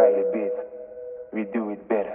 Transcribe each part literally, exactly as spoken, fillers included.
Riley Beats, we do it better.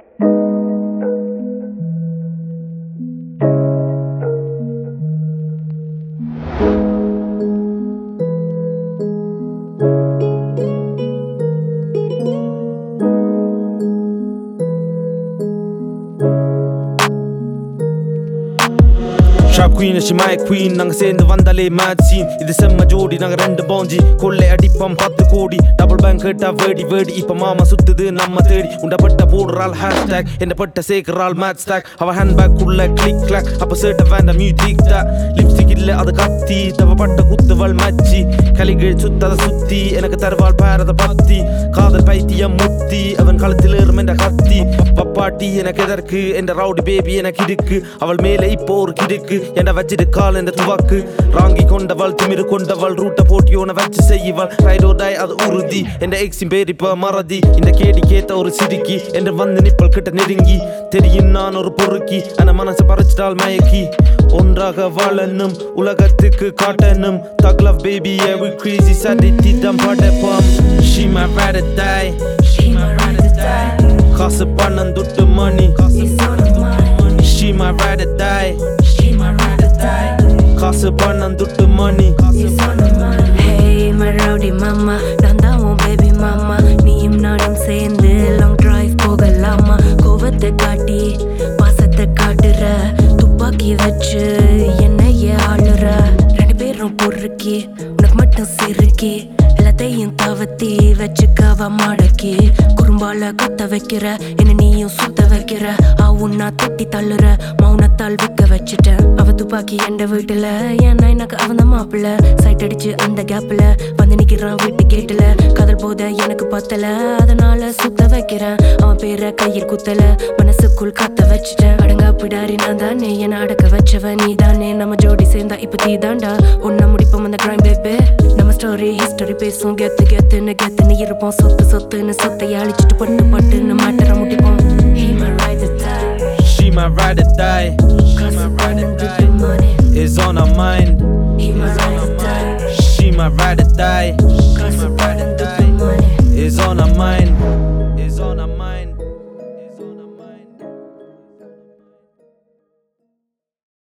Trap queen, she my queen. நாங்க சேர்ந்து வந்தாலே mad scene. இது செம்ம ஜோடி, நாங்க ரெண்டு பாஞ்சி கொள்ளை அடிப்போம் பத்து கோடி. டபுள் பேங்க் கேட்டா வேடி வேடி. இப்ப மாமா சுத்துது நம்ம தேடி. உண்டப்பட்ட போடுறாள் ஹேஷ்டாக், என்ன பட்ட சேர்க்கிறாள் மேட் ஸ்டாக். அவ ஹேண்ட் பேக் உள்ள கிளிக் கிளாக். அப்ப சேட்ட வேண்ட மியூசிக் டாக். லிப்ஸ்டிக் இல்ல அது கத்தி, தவப்பட்ட குத்துவள் மச்சி. கலிகள் சுத்தத சுத்தி, எனக்கு தருவாள் பாரத பத்தி. காதல் பைத்தியம் முத்தி, அவன் கழுத்தில் ஏறும் என்ற கத்தி. பப்பாட்டி எனக்கு எதற்கு என்ற ரவுடி பேபி எனக்கு இருக்கு. அவள் மேலே இப்போ ஒரு கிடுக்கு, என்ன வச்சிட்டு கால் என்ற துவாக்கு. ராங்கி கொண்டவள் திமிரு கொண்டவள், ரூட்ட போட்டியோன வச்சு செய்வள். ரைடோ டை அது உறுதி, என்ற எக்ஸின் பேர் இப்ப மறதி. இந்த கேடி கேத்த ஒரு சிரிக்கி, என்று வந்து நிப்பல் கிட்ட நெருங்கி. தெரியும் நான் ஒரு பொறுக்கி, அந்த மனசை பறிச்சிட்டால் மயக்கி. ஒன்றாக வாழனும், உலகத்துக்கு காட்டனும். Thug love baby, yeah we crazy, sadity தம் படைப்போம். She my ride or die, She my ride or die. காசு பணம் துட்டு money, It's all of mine. she my ride or die. She my ride or die. காசு பணம் துட்டு money, It's all of mine. Hey my rowdy mama, நான் தான் உன் baby mama. நீயும் நானும் சேர்ந்து long drive போகலாமா? கோவத்தை காட்டி பாசத்தை காட்டுற, துப்பாக்கி வச்சு என்னைய ஆளுற. ரெண்டு பேரும் பொறுக்கி, உனக்கு மட்டும் சிறுக்கி. எல்லாத்தையும் தவத்தி வச்சுக்கவ மடக்கி. குறும்பால கத்த வைக்கிற, என்ன நீயும் சுத்த வைக்கிற. ஆவுன்னா தட்டி தள்ளுற, மௌனத்தால் விக்க வச்சுட்டேன். அவ துப்பாக்கி என்ற வீட்டுல, ஏன்னா எனக்கு அவன் தான் மாப்பிள்ள. சைட் அடிச்சு அந்த கேப்ல வந்து நிக்கிறான் வீட்டு கேட்டுல. காதல் போத எனக்கு பத்தல, அதனால சுத்த வைக்கிறேன். அவன் பேர கையில் குத்தல, மனசுக்குள் கத்த வச்சுட்டேன். அடங்கா பிடாரி நான் தானே, என்ன அடக்க வச்சவ நீ தானே. நம்ம ஜோடி சேர்ந்தா இப்ப தீ தாண்டா, ஒன்னா முடிப்போம் அந்த கிரைம் பேபே. நம்ம ஸ்டோரி ஹிஸ்டரி பேசும், கெத்து கெத்துன்னு கெத்துன்னு இருப்போம். சொத்து சொத்துன்னு சொத்தை அழிச்சிட்டு பட்டு பட்டுன்னு மாட்டற முடிப்போம். He my ride or die, she my ride or die. காசு பணம் துட்டு money. Is on her mind, He my ride or die, she my ride or die. காசு பணம் துட்டு money. Is on her mind.